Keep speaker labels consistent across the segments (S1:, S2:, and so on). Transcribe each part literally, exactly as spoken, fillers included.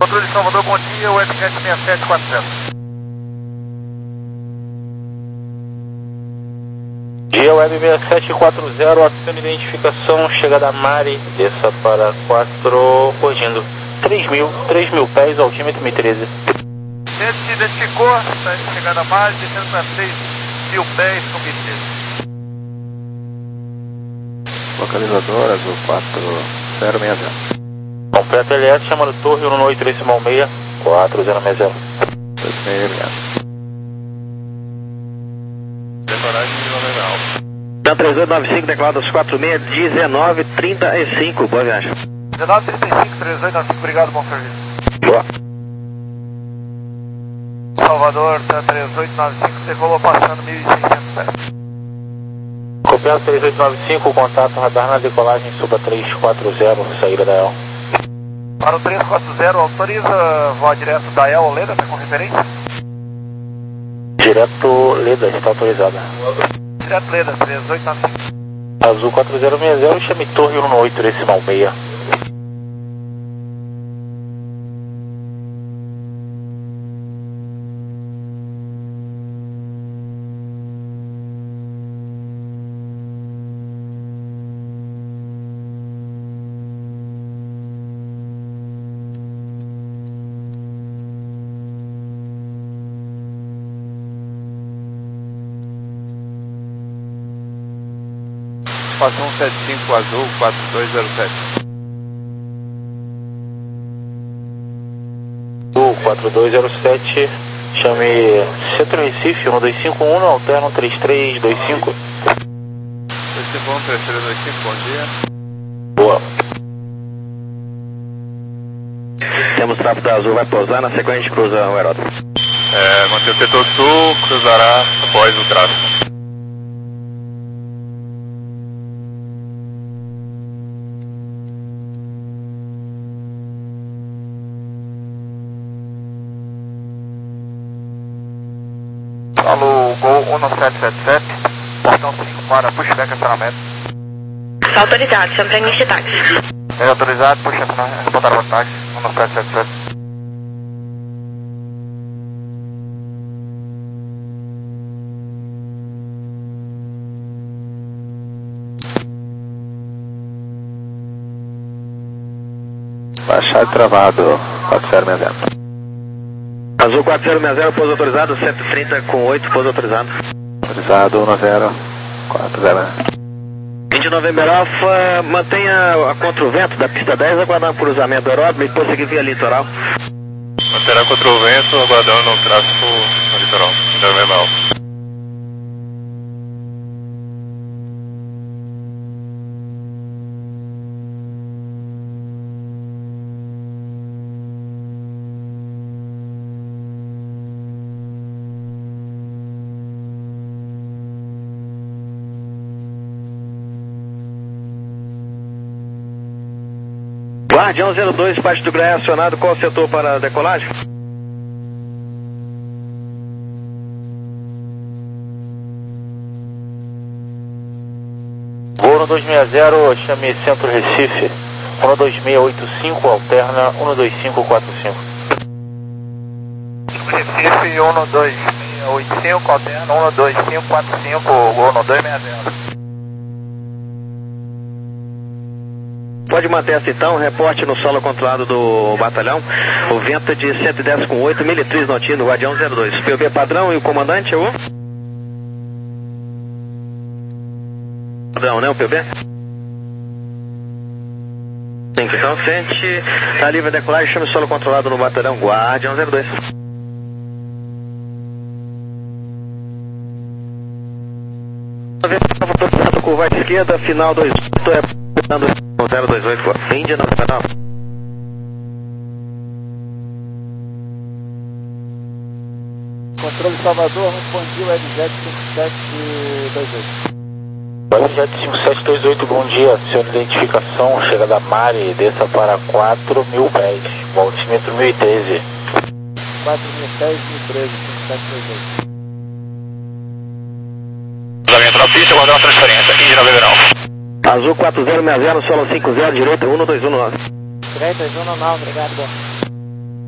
S1: Controle de Salvador, bom dia, o S sete seis sete quatro zero.
S2: Dia Web seis sete quatro zero, ação de identificação, chegada a Mari, desça para quatro, corrigindo três mil, três mil pés, altímetro mil e treze.
S1: Ele se identificou, está chegada a Mari, descendo para três mil pés com mil e treze.
S3: Localizador, azul quatro zero seis zero.
S2: Completa L S, chamando torre um oito três seis seis, quatro zero seis zero.
S3: dois seis zero.
S1: Decoragem de Legal.
S4: Então três oito nove cinco, declarados quatro seis, dezenove trinta e cinco, boa viagem.
S1: dezenove trinta e cinco, três oito nove cinco, obrigado, bom serviço.
S4: Boa.
S1: Salvador, tá três oito nove cinco, decolou passando mil e seiscentos pés.
S2: Copiado três oito nove cinco, contato radar na decolagem, suba três quatro zero, saída da E L.
S1: Para o três quatro zero, autoriza voar direto da E L ou Leda, tá com referência?
S2: Direto Leda, está autorizada.
S1: Direto Leda, três oito nove cinco.
S2: Azul quatro zero seis zero, chame torre um oito três seis seis.
S3: Passou um sete cinco azul quatro dois zero sete.
S2: Azul quatro dois zero sete, chame Centro Recife um dois cinco um, alterno três três dois cinco.
S3: dois cinco um, três três dois cinco, bom dia.
S2: Boa.
S4: Temos tráfego da Azul, vai pousar na sequência de cruza o aeródromo.
S3: É, manter o setor sul, cruzará após o tráfego.
S1: Alô, Gol um sete sete sete, portão cinco para pushback acionamento.
S5: Autorizado, chama para início de táxi.
S1: É autorizado, puxa acionamento, responder para táxi, um sete sete sete.
S3: Baixar travado, quatro zero seis zero.
S4: Azul quatro zero seis zero, pouso autorizado, cento e trinta com oito, pouso autorizado.
S3: Autorizado um zero quatro zero.
S4: vinte de novembro Alfa, mantenha a contra o vento da pista dez, aguardando o cruzamento do aeródromo e prosseguir via litoral.
S3: Manterá contra o vento, aguardando o tráfego no litoral, novembro Alfa.
S4: Guardião zero dois, parte do Graé acionado, qual setor para a decolagem?
S2: Gol um dois seis zero, chame Centro Recife, um dois seis oito cinco, alterna um dois cinco quatro cinco.
S1: Recife um dois seis oito cinco, alterna um dois cinco quatro cinco, Gol um dois seis zero.
S4: Pode manter essa então, reporte no solo controlado do batalhão, o vento é de cento e dez com oito, militriz notino, Guardião zero dois. P O B padrão e o comandante é o? Padrão, né, o P O B? Então, sente, tá livre a decolagem, chame o solo controlado no batalhão, Guardião zero dois. Curva à esquerda, final dois oito, é zero dois oito, Índia Nacional.
S1: Controle Salvador, respondi o L J cinco sete dois oito.
S2: L J cinco sete dois oito, bom dia, senhor de identificação, chega da Mari, desça para quatro mil pés, altímetro mil e treze.
S1: quatro mil pés, mil e treze, cinco sete dois oito.
S2: Cruzamento na pista, guardar uma transferência, Índia Nacional.
S4: Azul quatro zero seis zero, solo cinco zero, direita um dois um nove.
S1: três dois um nove, obrigado, bom.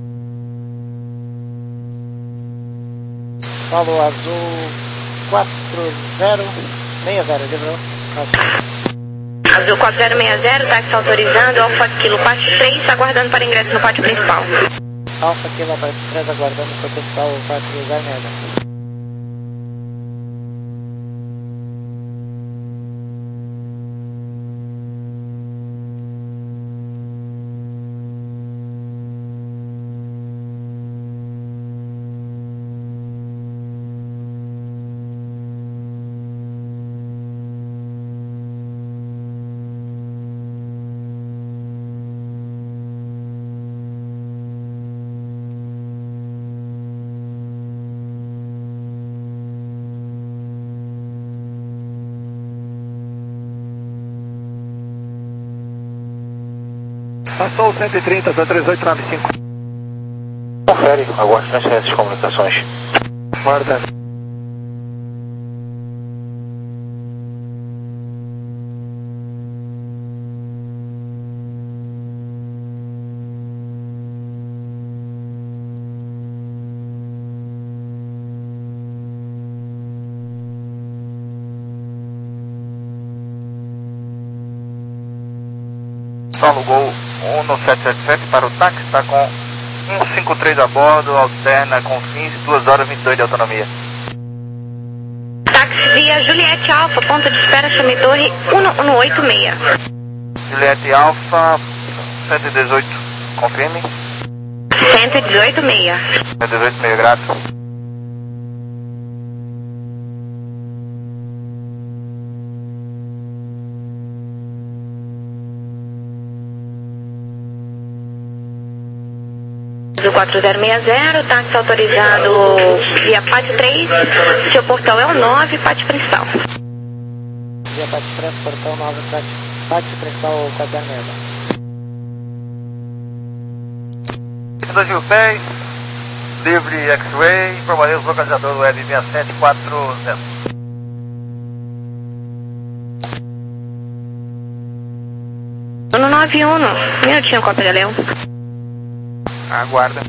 S6: Solo azul quatro zero seis zero, liberou.
S5: Azul quatro zero seis zero, táxi autorizando, Alfa Kilo parte três, aguardando para ingresso no pátio principal.
S6: Alfa Kilo parte três, aguardando para o principal, quatro zero seis zero.
S4: Passou o cento e trinta, da três oito nove cinco.
S2: Confere, aguarde transferência de comunicações.
S4: Guarda.
S1: Solo Gol um no sete sete sete para o táxi, está com cento e cinquenta e três a bordo, alterna com fins, duas horas e vinte e dois de autonomia.
S5: Táxi via Juliette Alfa, ponto de espera, chame torre um um oito seis.
S1: Juliette Alfa, cento e dezoito, confirme.
S5: cento e dezoito seis.
S1: cento e dezoito, meio grato.
S5: Do quatro zero seis zero, táxi autorizado via pátio três, seu portão é o nove, pátio principal.
S6: Via pátio três, portão nove, pátio, pátio principal quatro zero seis zero.
S1: dois mil pés, livre X-Ray, informações localizador web seis sete quatro zero.
S5: um nove um, minutinho, cópia de Leão.
S1: Aguarda.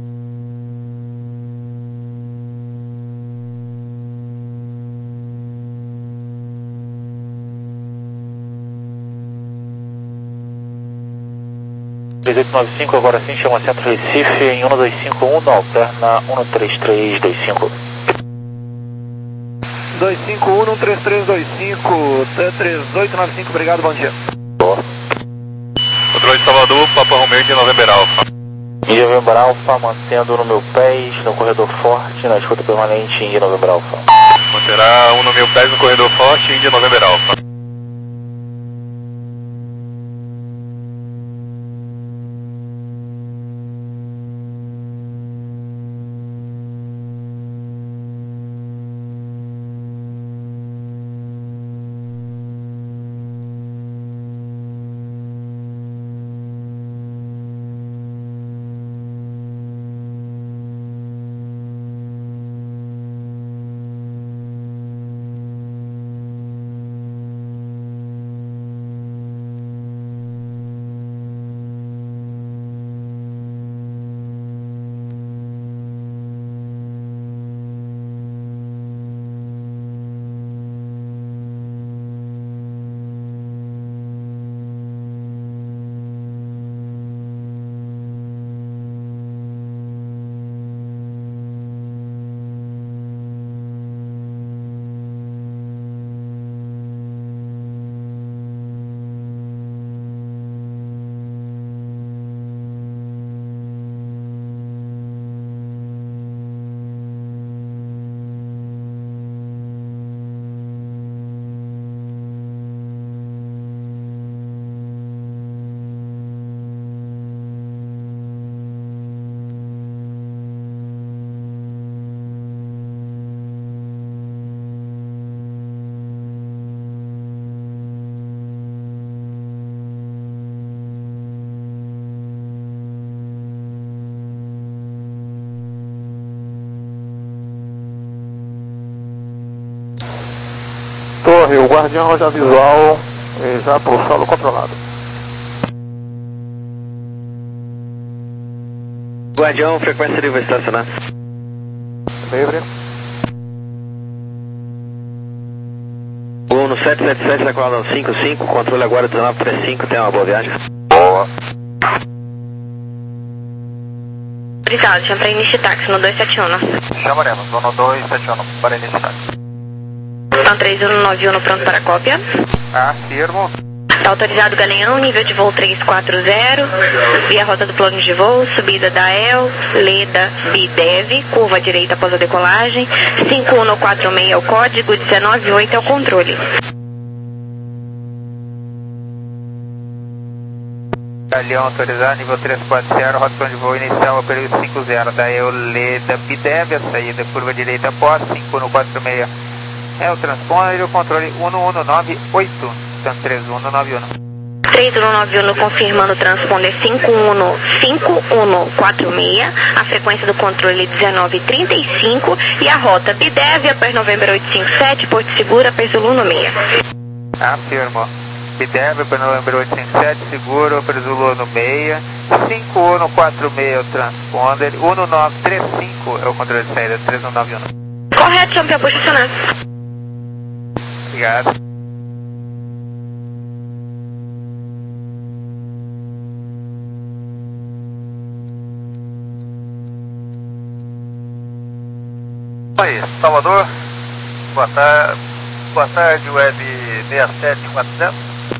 S2: três oito nove cinco, agora sim, chama Centro Recife em um dois cinco um, alterna um três três dois cinco.
S4: dois cinco um, um três três dois cinco, três oito nove cinco, obrigado, bom dia.
S2: Boa.
S3: Controle de Salvador, Papa Romeo de November Alpha.
S2: Índia November Alpha, mantendo no meu pés, no corredor forte, na escuta permanente, Índia November Alpha.
S3: Manterá um no meu pés no corredor forte, Índia November Alpha.
S4: Torre, o guardião já visual, já por solo controlado.
S7: Guardião, frequência livre estacionar.
S4: Livre. sete sete sete, decolado cinco cinco, controle agora dezenove trinta e cinco, tenha uma boa viagem.
S1: Boa.
S5: Autorizado, chama para início de táxi no dois sete um.
S1: Chamaremos, zona dois sete um para início de táxi.
S5: Então três um nove um pronto para cópia.
S1: Afirmo.
S5: Está autorizado Galeão, nível de voo trezentos e quarenta, via rota do plano de voo, subida da E L, Leda, Bidev, curva direita após a decolagem, cinco um quatro seis é o código, dezenove oito é o controle.
S1: Galeão autorizado, nível trezentos e quarenta, rota do plano de voo inicial, ao período cinco zero da E L, Leda, Bidev, a saída curva direita após, cinco um quatro seis é o transponder e o controle um um nove oito. três um nove um.
S5: três um nove um confirmando o transponder cinco um cinco um quatro seis, a frequência do controle dezenove trinta e cinco e a rota Bidev, Aper November oito cinco sete, Porto Seguro, Aper Zulu no seis.
S1: Afirmo. Bidev, Aper November oito cinco sete, seguro, Aper Zulu no seis, cinco um quatro seis é o transponder, um nove três cinco é o controle de saída, três um nove um.
S5: Correto, campeão, posicionar.
S1: Obrigado. Aí, Salvador, boa tarde, boa tarde, Web seis sete quatro zero.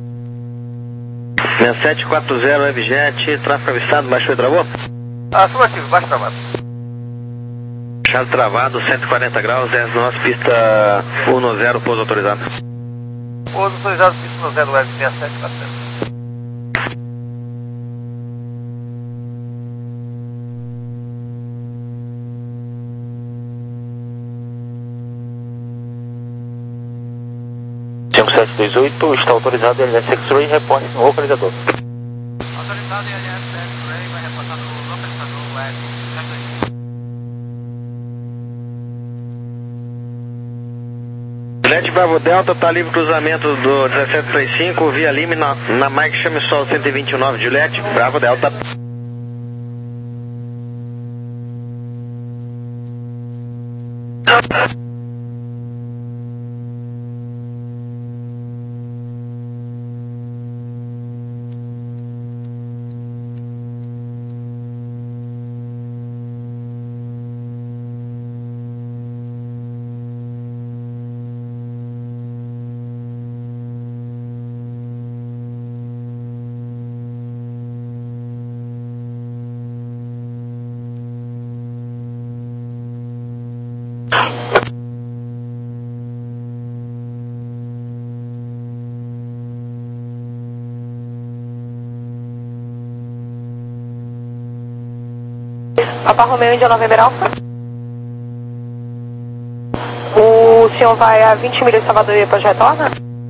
S4: seis sete quatro zero, Webjet, tráfego avistado, baixou e travou?
S1: Afirmativo, baixo travado.
S4: Baixado travado, cento e quarenta graus, dez nós, pista um zero, pouso autorizado.
S1: Pouso autorizado, pista um zero, Web seis sete quatro zero.
S2: cinco sete dois oito, está autorizado L S X-Ray, reporte no localizador.
S1: Autorizado L S X-Ray, vai reportar no localizador Web
S4: Juliette Bravo Delta, está livre cruzamento do dezessete trinta e cinco, via Lima na, na Mike Chame Sol cento e vinte e nove, Juliette Bravo Delta.
S5: Papa Romeo India November Alpha. O senhor vai a vinte milhas de Salvador e depois retorna?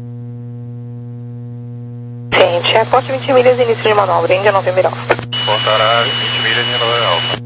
S5: Sim, checkpoint vinte milhas e início de manobra, India November Alpha.
S3: Voltará vinte milhas em Nova Alfa.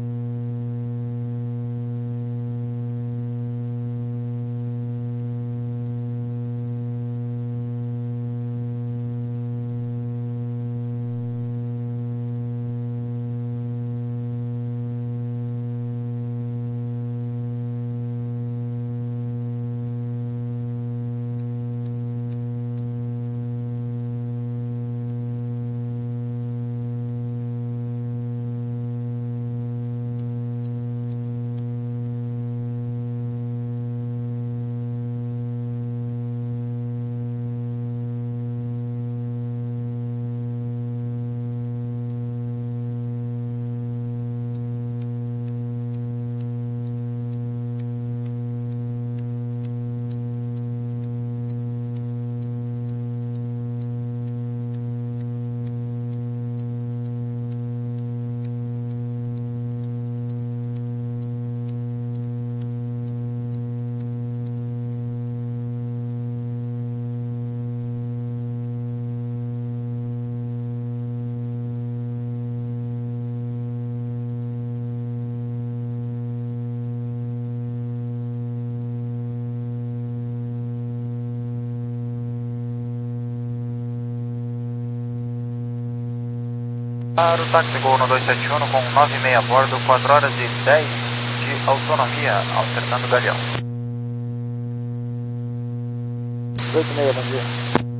S1: Para o táxi Gol no dois sete um com nove e meia a bordo, quatro horas e dez de autonomia, alternando Galeão.
S6: dezoito seis, bom dia.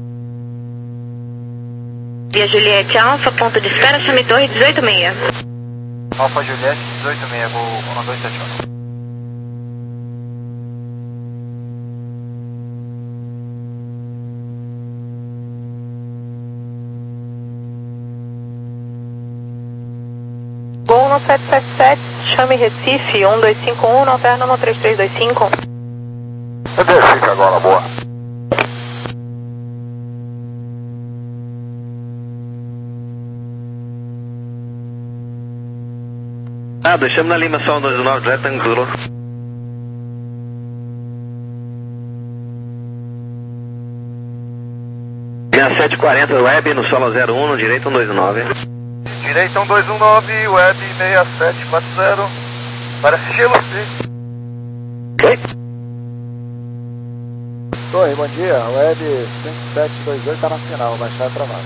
S5: Via Juliette Alfa, ponto de espera, chame Torre dezoito seis.
S1: Alfa Juliette dezoito seis, vou um dois sete um.
S7: Gol no sete sete sete, chame Recife, um dois cinco um, não alterna no três três dois cinco.
S3: Fica agora, boa.
S4: Ah, deixamos na Lima só um dois nove, retângulo. sessenta e sete quarenta, web no solo zero um, no direito um dois nove.
S3: Direita um dois um nove, web seis sete quatro zero. Parece gelo, sim.
S4: Ok.
S6: Torre, bom dia. Web cinco sete dois oito está na final, baixar travado.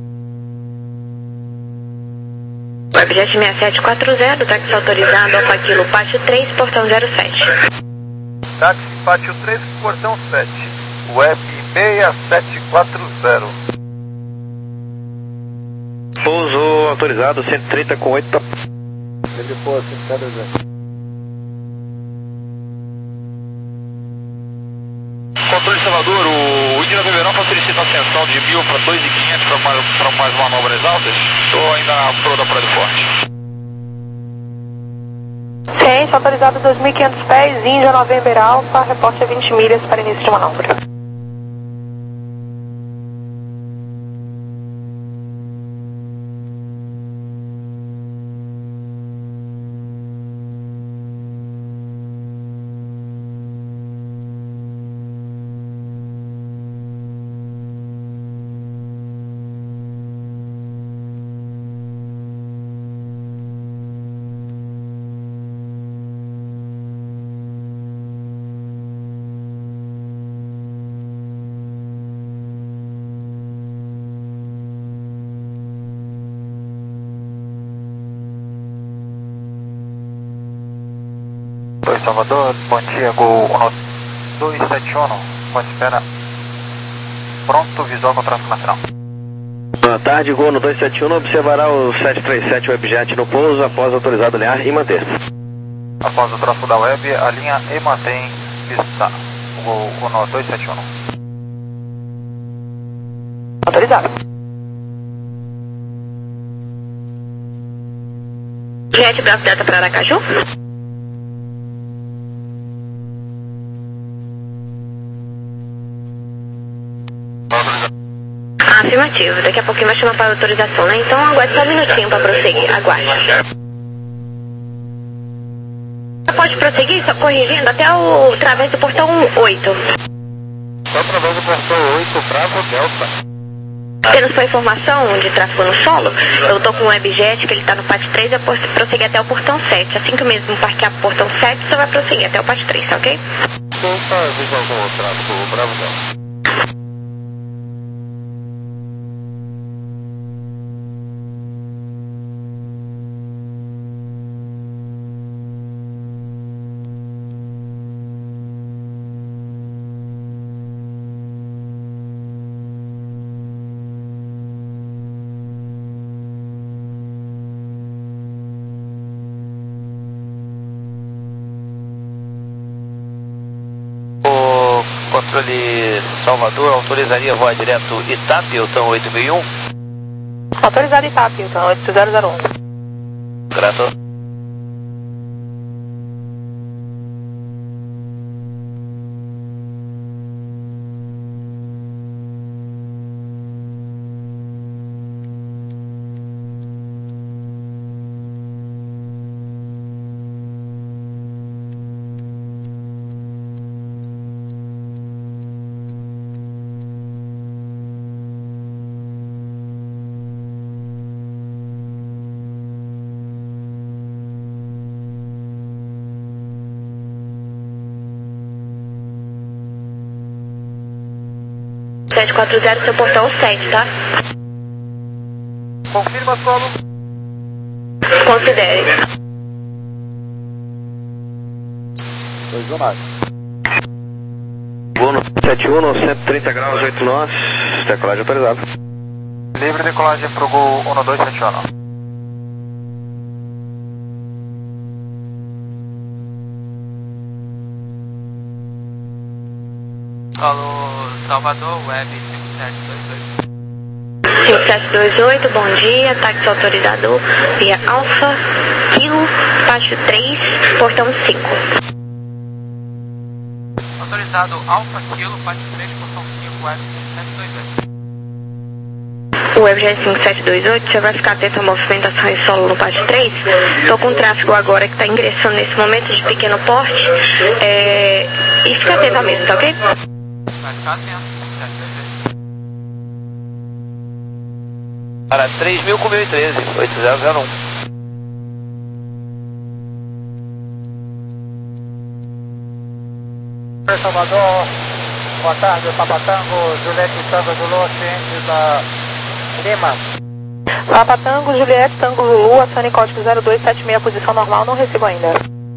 S5: Webjet seis sete quatro zero, táxi autorizado, Alfa Kilo, Pátio três, portão zero sete.
S3: Táxi Pátio três, portão sete. Web seis sete quatro zero.
S4: Pouso autorizado, cento e trinta com oito.
S6: Ele pô, cinco sete dois zero.
S3: Controle de Salvador, o Índio Beberão solicita ascensão de mil para dois mil e quinhentos para mais, para mais manobras altas. Estou ainda na proa da Praia do Forte.
S7: Ciência, autorizado dois mil e quinhentos pés, Índia November Alfa, reporte a vinte milhas para início de manobra.
S1: Oi, Salvador, bom dia, Gol dois sete um, pode espera, pronto, visual com tráfego nacional.
S4: Boa tarde, Gol no dois sete um, observará o sete três sete Webjet no pouso após autorizado alinhar e manter.
S1: Após o tráfego da web, alinha e mantém pista, Gol no dois sete um.
S7: Autorizado.
S5: Jet Bravo Delta para Aracaju. Afirmativo, daqui a pouquinho vai chamar para autorização, né? Então aguarde só um minutinho para prosseguir, aguarde. Pode prosseguir, só corrigindo, até o através do portão oito.
S3: Só através do portão oito, Bravo Delta.
S5: Tendo sua informação de tráfego no solo, eu estou com o Webjet, que ele está no Pátio três, eu posso prosseguir até o portão sete. Assim que o mesmo parquear o portão sete, você vai prosseguir até o Pátio três, tá ok?
S3: Então tá visual com o tráfego, Bravo Delta. Controle Salvador, autorizaria voar direto Itap, Hilton oito mil e um?
S7: Autorizado Itap, Hilton oito zero zero um.
S3: Grato.
S5: sete quatro zero, seu portão sete, tá?
S3: Confirma solo.
S5: Considere.
S6: dois um nove.
S4: Vou no sete um, no cento e trinta graus, oito nós, decolagem autorizada.
S1: Livre decolagem pro Gol um dois sete um.
S8: Alô, Salvador, Web cinco sete dois oito.
S5: cinco sete dois oito, bom dia, táxi autorizado via Alfa, Kilo, Pátio três, portão cinco.
S8: Autorizado Alfa, Kilo, Pátio três, portão cinco, Web cinco sete dois oito.
S5: O Web cinco sete dois oito, você vai ficar atento à movimentação em solo no Pátio três. Estou com tráfego agora que está ingressando nesse momento de pequeno porte. É... E fica atento mesmo, tá ok?
S8: Vai ficar atento, cinco sete dois oito.
S2: Para três mil com mil e treze, oito zero zero um.
S6: Salvador, boa tarde, Papatango, Juliette Tango Zulu, ciente da Lima.
S7: Papatango, Juliette Tango Zulu, acione código zero dois sete seis, posição normal, não recebo ainda.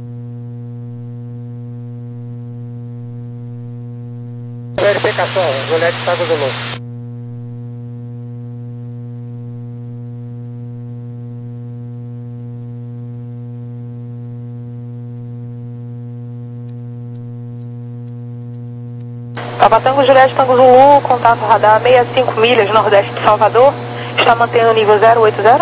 S6: Verificação, Juliette Tango Zulu.
S7: Papatango, Juliette Tango Zulu, contato radar sessenta e cinco milhas, nordeste de Salvador, está mantendo o nível zero oito zero.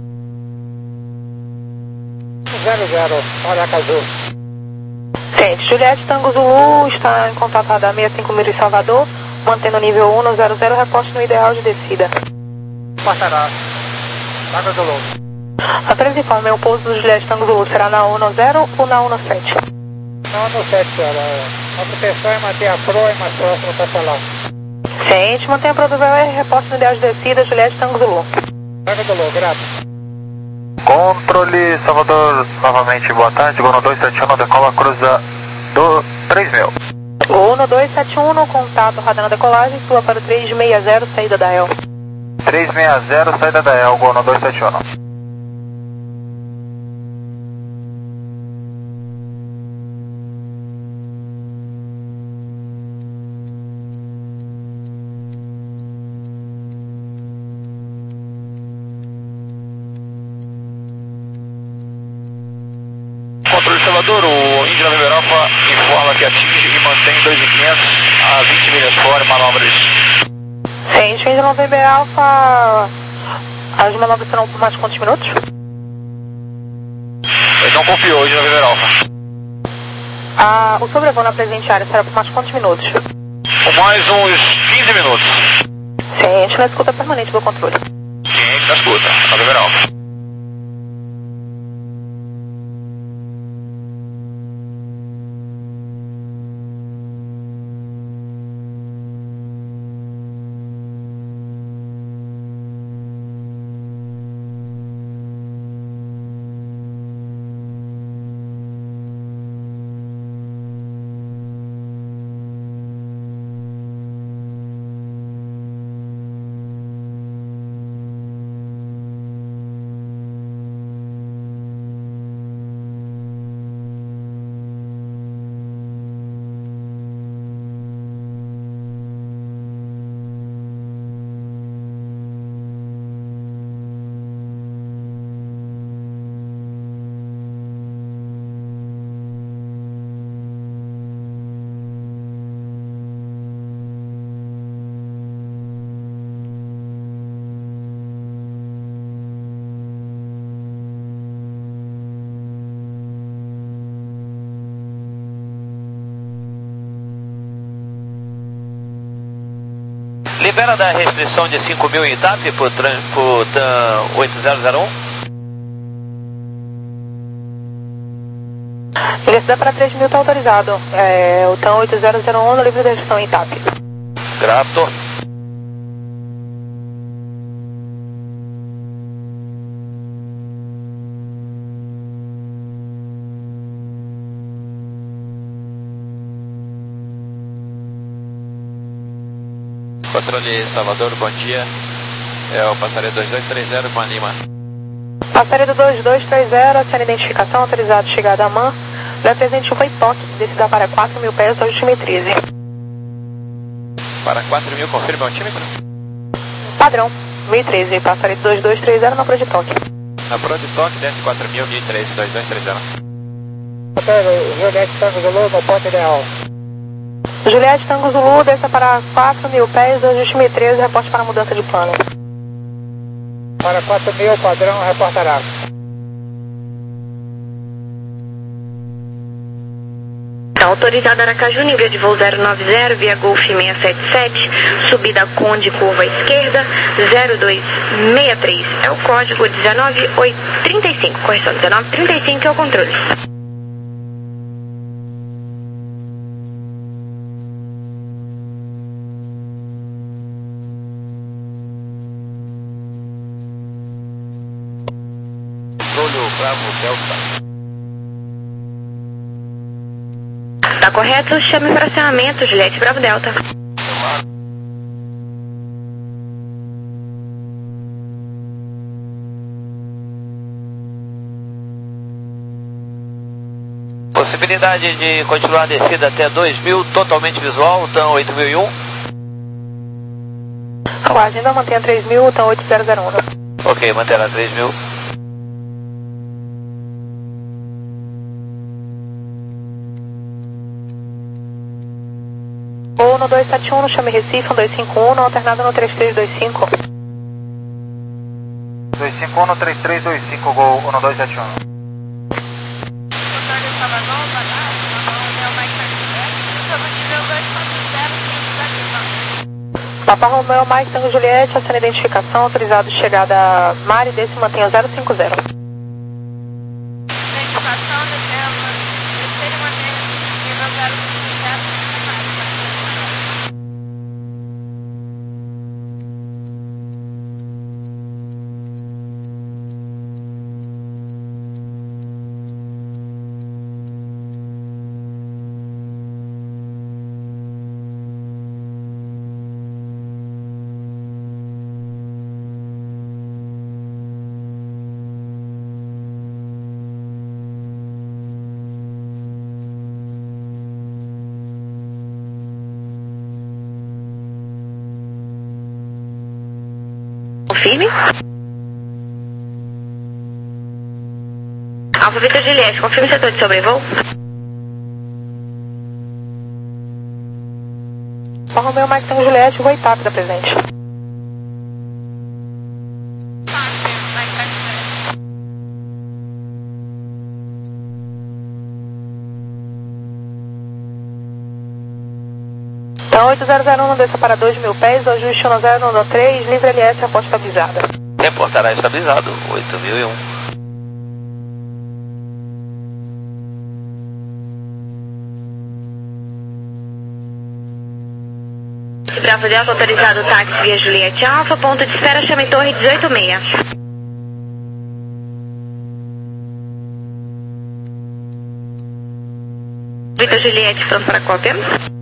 S6: zero zero, Aracaju.
S7: Ciente, Juliette Tango Zulu está em contato radar sessenta e cinco milhas de Salvador, mantendo o nível um zero zero, reposte no ideal de descida.
S6: Passará, Tango Zulu.
S7: Apenas informe, o pouso do Juliette Tango Zulu será na um zero ou na um sete?
S6: Não, no sete, senhora. A proteção é manter a proa e mais próximo para salão.
S7: Ciente, mantenha a proa do V R, reposte no ideal de descida, Juliette Tango Zulu.
S6: Tango Zulu, grato.
S1: Controle Salvador, novamente, boa tarde, Gol um dois sete um, decola, cruza do três mil.
S7: Gol um dois sete um, no contato, radar na decolagem, sua para o três seis zero, saída da E L.
S1: três seis zero, saída da E L, Gol um dois sete um.
S3: Controle Salvador, o Índia November Alpha informa que atinge e mantém dois mil e quinhentos a vinte milhas fora em manobras.
S7: Ciente, Índia November Alpha, as manobras serão por mais quantos minutos?
S3: Ele não confiou, Índia November Alpha.
S7: Ah, o sobrevoo na presente área será por mais quantos minutos?
S3: Por mais uns quinze minutos.
S7: Ciente, na escuta permanente do controle.
S3: Ciente na escuta, November Alpha.
S2: Libera da restrição de cinco mil em Itape por, por TAM oito zero zero um.
S7: Ingressar para três mil está autorizado. É, o TAM oito zero zero um no livre de restrição em Itape.
S2: Grato. Controle Salvador, bom dia. É o passaredo dois dois três zero com a Lima.
S7: Passaredo dois dois três zero, sem identificação, autorizado chegada a M A N. Leve presente foi toque, descida para quatro mil pés, altimetria.
S9: Para quatro mil, confirme o altímetro.
S7: Padrão, mil e treze, passarei dois dois três zero na Pro de Toque.
S9: Na Pro de Toque, desce quatro mil, mil e treze, dois dois três zero.
S6: Juliette Tango Zulu, no ponto ideal.
S7: Juliette Tango Zulu, desça para quatro mil pés, ajuste mil e treze, reporte para mudança de plano.
S6: Para quatro mil, padrão, reportará.
S5: Autorizado Aracaju, nível de voo zero nove zero, via Golf seiscentos e setenta e sete, subida Conde, curva esquerda, zero dois seis três. É o código dezenove trinta e cinco, correção, dezenove trinta e cinco é o controle.
S9: Controle Bravo Delta.
S5: Tá correto, chame para acionamento, Juliette Bravo Delta.
S2: Possibilidade de continuar a descida até dois mil, totalmente visual, TAM oito mil e um.
S7: Aguarde, ainda mantenha três mil, TAM oito zero zero um.
S2: Ok, manterá três mil.
S7: Ou no dois sete um, no chame Recife, um dois cinco um, no alternado no três três dois cinco.
S6: dois cinco um no três três dois cinco, Gol um dois sete um.
S7: Papa Romeo, Mike Tango Juliette, acena identificação, autorizado chegada Mari, desse mantenha zero cinco zero.
S8: Identificação, descendo, descer e manter nível zero cinco zero.
S5: Confirme. Alfa Vitor Juliette, confirme o setor de sobrevoo.
S7: Papa Romeo, Mike Tango Juliette, voo etapa da presente. Então oito zero zero um, desça para dois mil pés, ajuste um zero um três, livre L S, reporte estabilizada.
S2: Reportará estabilizado, oito mil e um.
S5: Bravo Delta, autorizado táxi via Juliette Alfa, ponto de espera, chame Torre dezoito seis. Vitor Juliette, pronto para cópia.